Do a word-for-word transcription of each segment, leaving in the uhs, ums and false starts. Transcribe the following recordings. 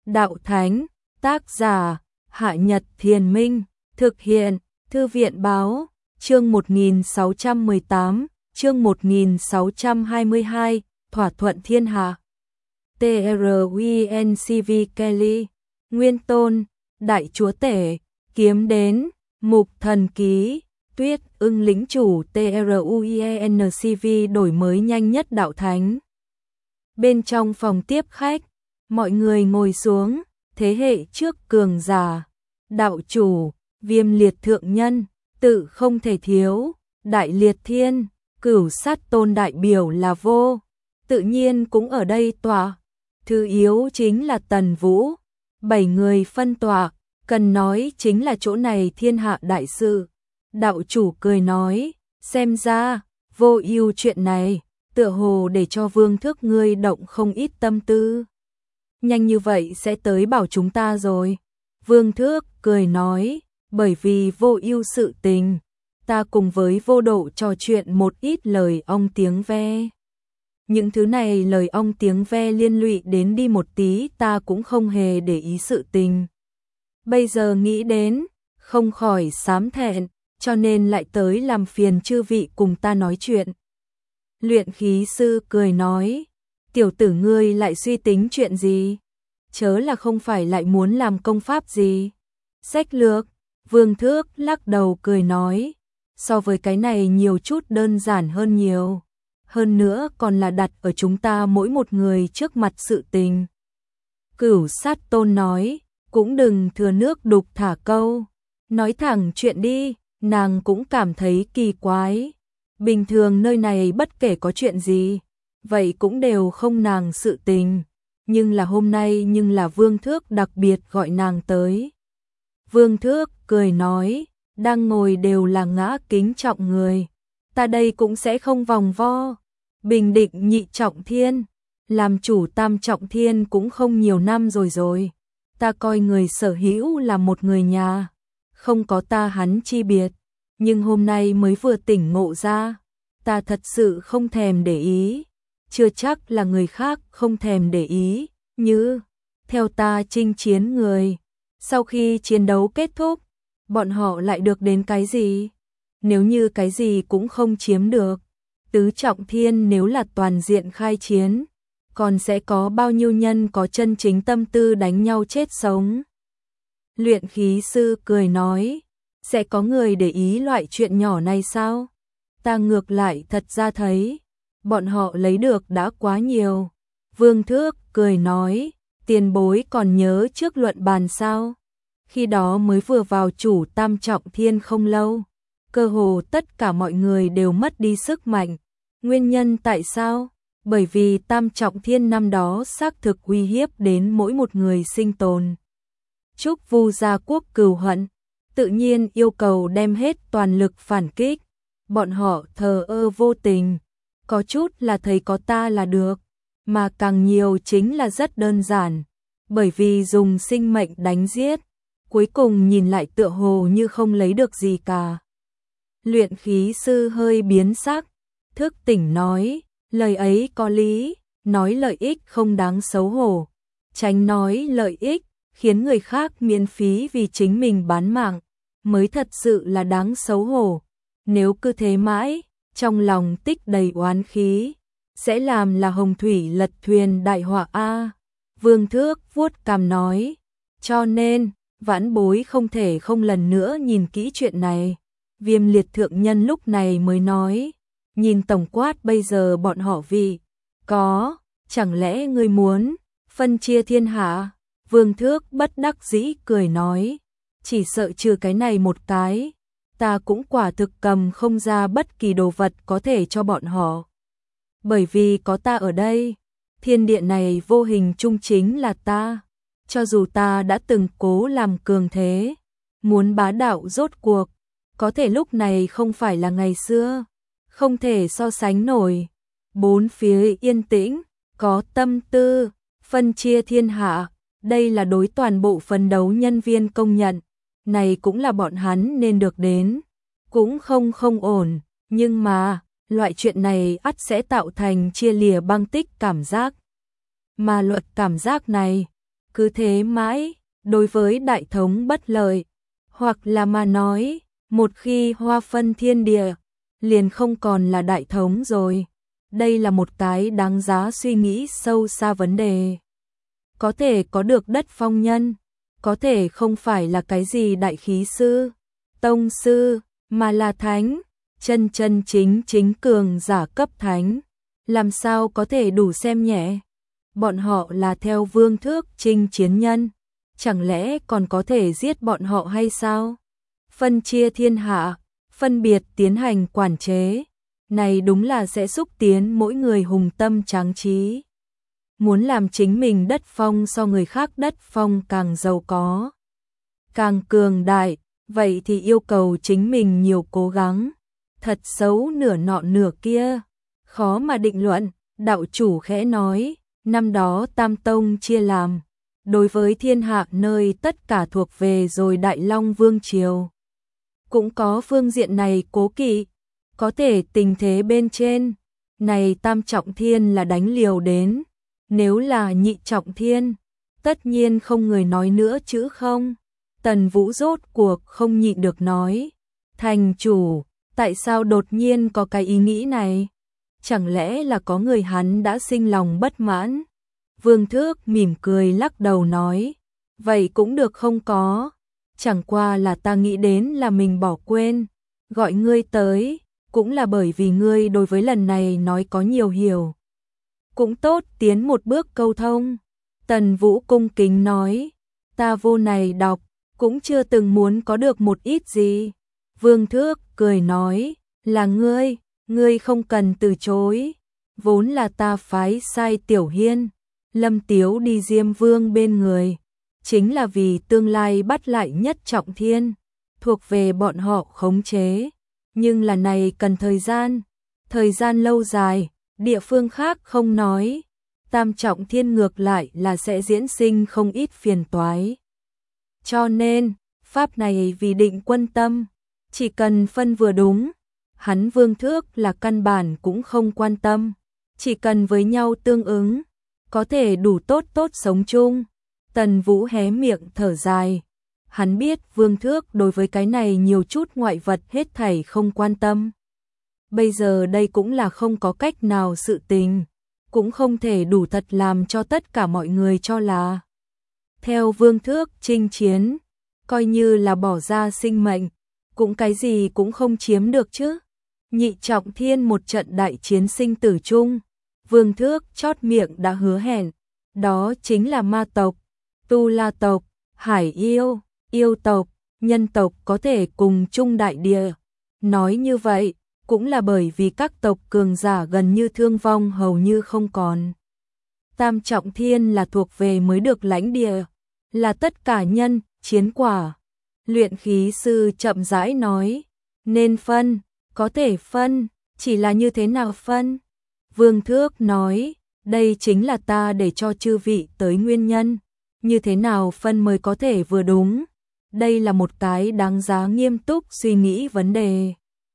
đạo thánh, tác giả, Hạ Nhật Thiền Minh, thực hiện, Thư viện Báo, chương một nghìn sáu trăm mười tám, chương một nghìn sáu trăm hai mươi hai, Thỏa thuận thiên hạ. tê rờ u en xê vê Kelly, Nguyên Tôn, Đại Chúa Tể, Kiếm Đến, Mục Thần Ký, Tuyết Ưng lĩnh chủ tê rờ u en xê vê đổi mới nhanh nhất đạo thánh. Bên trong phòng tiếp khách, mọi người ngồi xuống, thế hệ trước cường giả, đạo chủ, Viêm Liệt thượng nhân, tự không thể thiếu, Đại Liệt Thiên, Cửu Sát Tôn đại biểu là vô, tự nhiên cũng ở đây tọa. Thứ yếu chính là Tần Vũ, bảy người phân tọa, cần nói chính là chỗ này thiên hạ đại sự. Đạo chủ cười nói, xem ra, Vô Ưu chuyện này, tựa hồ để cho Vương Thước ngươi động không ít tâm tư. Nhanh như vậy sẽ tới bảo chúng ta rồi. Vương Thước cười nói, bởi vì Vô Ưu sự tình, ta cùng với Vô Độ trò chuyện một ít lời ong tiếng ve. Những thứ này lời ong tiếng ve liên lụy đến đi một tí ta cũng không hề để ý sự tình. Bây giờ nghĩ đến, không khỏi xám thẹn, cho nên lại tới làm phiền chư vị cùng ta nói chuyện. Luyện khí sư cười nói, tiểu tử ngươi lại suy tính chuyện gì? Chớ là không phải lại muốn làm công pháp gì? Sách lược, Vương Thước lắc đầu cười nói, so với cái này nhiều chút đơn giản hơn nhiều. Hơn nữa còn là đặt ở chúng ta mỗi một người trước mặt sự tình. Cửu Sát Tôn nói, cũng đừng thừa nước đục thả câu. Nói thẳng chuyện đi, nàng cũng cảm thấy kỳ quái. Bình thường nơi này bất kể có chuyện gì, vậy cũng đều không nàng sự tình. Nhưng là hôm nay nhưng là Vương Thước đặc biệt gọi nàng tới. Vương Thước cười nói, đang ngồi đều là ngã kính trọng người. Ta đây cũng sẽ không vòng vo. Bình định nhị trọng thiên, làm chủ tam trọng thiên cũng không nhiều năm rồi rồi. Ta coi người sở hữu là một người nhà, không có ta hắn chi biệt. Nhưng hôm nay mới vừa tỉnh ngộ ra, ta thật sự không thèm để ý. Chưa chắc là người khác không thèm để ý, như theo ta chinh chiến người. Sau khi chiến đấu kết thúc, bọn họ lại được đến cái gì? Nếu như cái gì cũng không chiếm được, tứ trọng thiên nếu là toàn diện khai chiến, còn sẽ có bao nhiêu nhân có chân chính tâm tư đánh nhau chết sống? Luyện khí sư cười nói, sẽ có người để ý loại chuyện nhỏ này sao? Ta ngược lại thật ra thấy, bọn họ lấy được đã quá nhiều. Vương Thước cười nói, tiền bối còn nhớ trước luận bàn sao? Khi đó mới vừa vào chủ tam trọng thiên không lâu, cơ hồ tất cả mọi người đều mất đi sức mạnh. Nguyên nhân tại sao? Bởi vì tam trọng thiên năm đó xác thực uy hiếp đến mỗi một người sinh tồn. Trúc Vu gia quốc cừu hận, tự nhiên yêu cầu đem hết toàn lực phản kích. Bọn họ thờ ơ vô tình, có chút là thấy có ta là được, mà càng nhiều chính là rất đơn giản, bởi vì dùng sinh mệnh đánh giết, cuối cùng nhìn lại tựa hồ như không lấy được gì cả. Luyện khí sư hơi biến sắc, thức tỉnh nói, lời ấy có lý, nói lợi ích không đáng xấu hổ, tránh nói lợi ích, khiến người khác miễn phí vì chính mình bán mạng, mới thật sự là đáng xấu hổ. Nếu cứ thế mãi, trong lòng tích đầy oán khí, sẽ làm là hồng thủy lật thuyền đại họa a. Vương Thước vuốt cằm nói, cho nên, vãn bối không thể không lần nữa nhìn kỹ chuyện này. Viêm Liệt thượng nhân lúc này mới nói, nhìn tổng quát bây giờ bọn họ vì có, chẳng lẽ ngươi muốn phân chia thiên hạ? Vương Thước bất đắc dĩ cười nói, chỉ sợ trừ cái này một cái, ta cũng quả thực cầm không ra bất kỳ đồ vật có thể cho bọn họ. Bởi vì có ta ở đây, thiên địa này vô hình chung chính là ta. Cho dù ta đã từng cố làm cường thế, muốn bá đạo rốt cuộc, có thể lúc này không phải là ngày xưa, không thể so sánh nổi. Bốn phía yên tĩnh, có tâm tư, phân chia thiên hạ, đây là đối toàn bộ phấn đấu nhân viên công nhận, này cũng là bọn hắn nên được đến, cũng không không ổn, nhưng mà, loại chuyện này ắt sẽ tạo thành chia lìa băng tích cảm giác. Mà luật cảm giác này, cứ thế mãi, đối với đại thống bất lợi, hoặc là mà nói, một khi hoa phân thiên địa, liền không còn là đại thống rồi. Đây là một cái đáng giá suy nghĩ sâu xa vấn đề. Có thể có được đất phong nhân, có thể không phải là cái gì đại khí sư, tông sư, mà là thánh, chân chân chính chính cường giả cấp thánh. Làm sao có thể đủ xem nhẹ? Bọn họ là theo vương thước chinh chiến nhân, chẳng lẽ còn có thể giết bọn họ hay sao? Phân chia thiên hạ, phân biệt tiến hành quản chế, này đúng là sẽ xúc tiến mỗi người hùng tâm tráng trí. Muốn làm chính mình đất phong so người khác đất phong càng giàu có, càng cường đại, vậy thì yêu cầu chính mình nhiều cố gắng. Thật xấu nửa nọ nửa kia, khó mà định luận. Đạo chủ khẽ nói, năm đó Tam Tông chia làm, đối với thiên hạ nơi tất cả thuộc về rồi Đại Long Vương Triều. Cũng có phương diện này cố kỵ, có thể tình thế bên trên, này Tam Trọng Thiên là đánh liều đến, nếu là Nhị Trọng Thiên, tất nhiên không người nói nữa chứ không. Tần Vũ rốt cuộc không nhịn được nói, thành chủ, tại sao đột nhiên có cái ý nghĩ này? Chẳng lẽ là có người hắn đã sinh lòng bất mãn? Vương Thước mỉm cười lắc đầu nói, vậy cũng được không có, chẳng qua là ta nghĩ đến là mình bỏ quên, gọi ngươi tới, cũng là bởi vì ngươi đối với lần này nói có nhiều hiểu. Cũng tốt tiến một bước câu thông. Tần Vũ cung kính nói, ta vô này đọc, cũng chưa từng muốn có được một ít gì. Vương Thước cười nói, là ngươi, ngươi không cần từ chối, vốn là ta phái sai Tiểu Hiên, Lâm Tiếu đi Diêm Vương bên người, chính là vì tương lai bắt lại Nhất Trọng Thiên, thuộc về bọn họ khống chế, nhưng là này cần thời gian, thời gian lâu dài, địa phương khác không nói, Tam Trọng Thiên ngược lại là sẽ diễn sinh không ít phiền toái. Cho nên, pháp này vì định quân tâm, chỉ cần phân vừa đúng, hắn Vương Thước là căn bản cũng không quan tâm, chỉ cần với nhau tương ứng, có thể đủ tốt tốt sống chung. Tần Vũ hé miệng thở dài, hắn biết Vương Thước đối với cái này nhiều chút ngoại vật hết thảy không quan tâm. Bây giờ đây cũng là không có cách nào sự tình, cũng không thể đủ thật làm cho tất cả mọi người cho là. Theo Vương Thước chinh chiến, coi như là bỏ ra sinh mệnh, cũng cái gì cũng không chiếm được chứ. Nhị Trọng Thiên một trận đại chiến sinh tử chung, Vương Thước chót miệng đã hứa hẹn, đó chính là ma tộc, tu la tộc, hải yêu, yêu tộc, nhân tộc có thể cùng chung đại địa. Nói như vậy, cũng là bởi vì các tộc cường giả gần như thương vong hầu như không còn. Tam Trọng Thiên là thuộc về mới được lãnh địa, là tất cả nhân, chiến quả. Luyện khí sư chậm rãi nói, nên phân, có thể phân, chỉ là như thế nào phân? Vương Thước nói, đây chính là ta để cho chư vị tới nguyên nhân, như thế nào phân mới có thể vừa đúng. Đây là một cái đáng giá nghiêm túc suy nghĩ vấn đề.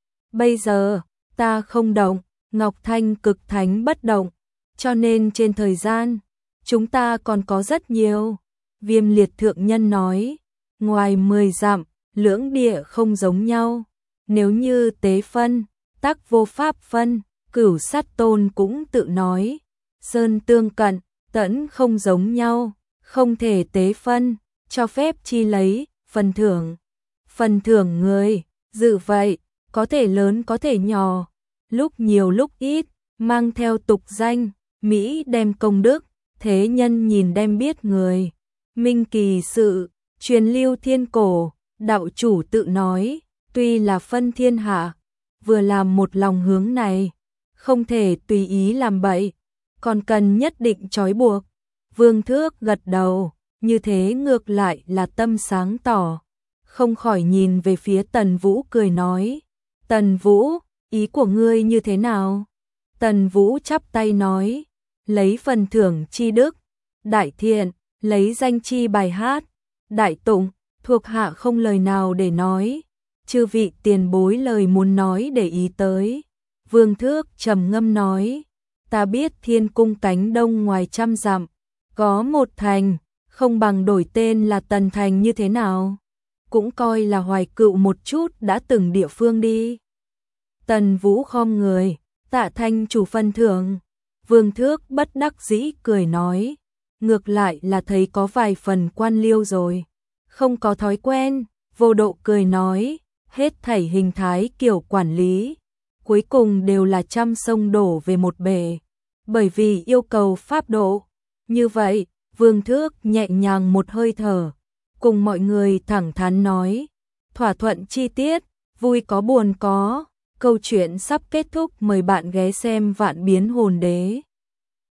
Bây giờ, ta không động, Ngọc Thanh cực thánh bất động, cho nên trên thời gian, chúng ta còn có rất nhiều. Viêm Liệt Thượng Nhân nói, ngoài mười dặm, lưỡng địa không giống nhau. Nếu như tế phân, tắc vô pháp phân, Cửu Sát Tôn cũng tự nói, sơn tương cận, tẫn không giống nhau, không thể tế phân, cho phép chi lấy, phần thưởng. Phần thưởng người, dự vậy, có thể lớn có thể nhỏ, lúc nhiều lúc ít, mang theo tục danh, Mỹ đem công đức, thế nhân nhìn đem biết người. Minh kỳ sự, truyền lưu thiên cổ, đạo chủ tự nói, tuy là phân thiên hạ, vừa làm một lòng hướng này, không thể tùy ý làm bậy, còn cần nhất định trói buộc. Vương Thước gật đầu, như thế ngược lại là tâm sáng tỏ, không khỏi nhìn về phía Tần Vũ cười nói, Tần Vũ, ý của ngươi như thế nào? Tần Vũ chắp tay nói, lấy phần thưởng chi đức, đại thiện, lấy danh chi bài hát, đại tụng, thuộc hạ không lời nào để nói, chư vị tiền bối lời muốn nói để ý tới. Vương Thước trầm ngâm nói, ta biết thiên cung cánh đông ngoài trăm dặm, có một thành, không bằng đổi tên là Tần Thành như thế nào? Cũng coi là hoài cựu một chút đã từng địa phương đi. Tần Vũ khom người, tạ Thanh chủ phân thưởng. Vương Thước bất đắc dĩ cười nói, ngược lại là thấy có vài phần quan liêu rồi. Không có thói quen, Vô Độ cười nói, hết thảy hình thái kiểu quản lý, cuối cùng đều là trăm sông đổ về một bể, bởi vì yêu cầu pháp độ. Như vậy, Vương Thước nhẹ nhàng một hơi thở, cùng mọi người thẳng thắn nói, thỏa thuận chi tiết, vui có buồn có, câu chuyện sắp kết thúc, mời bạn ghé xem Vạn Biến Hồn Đế.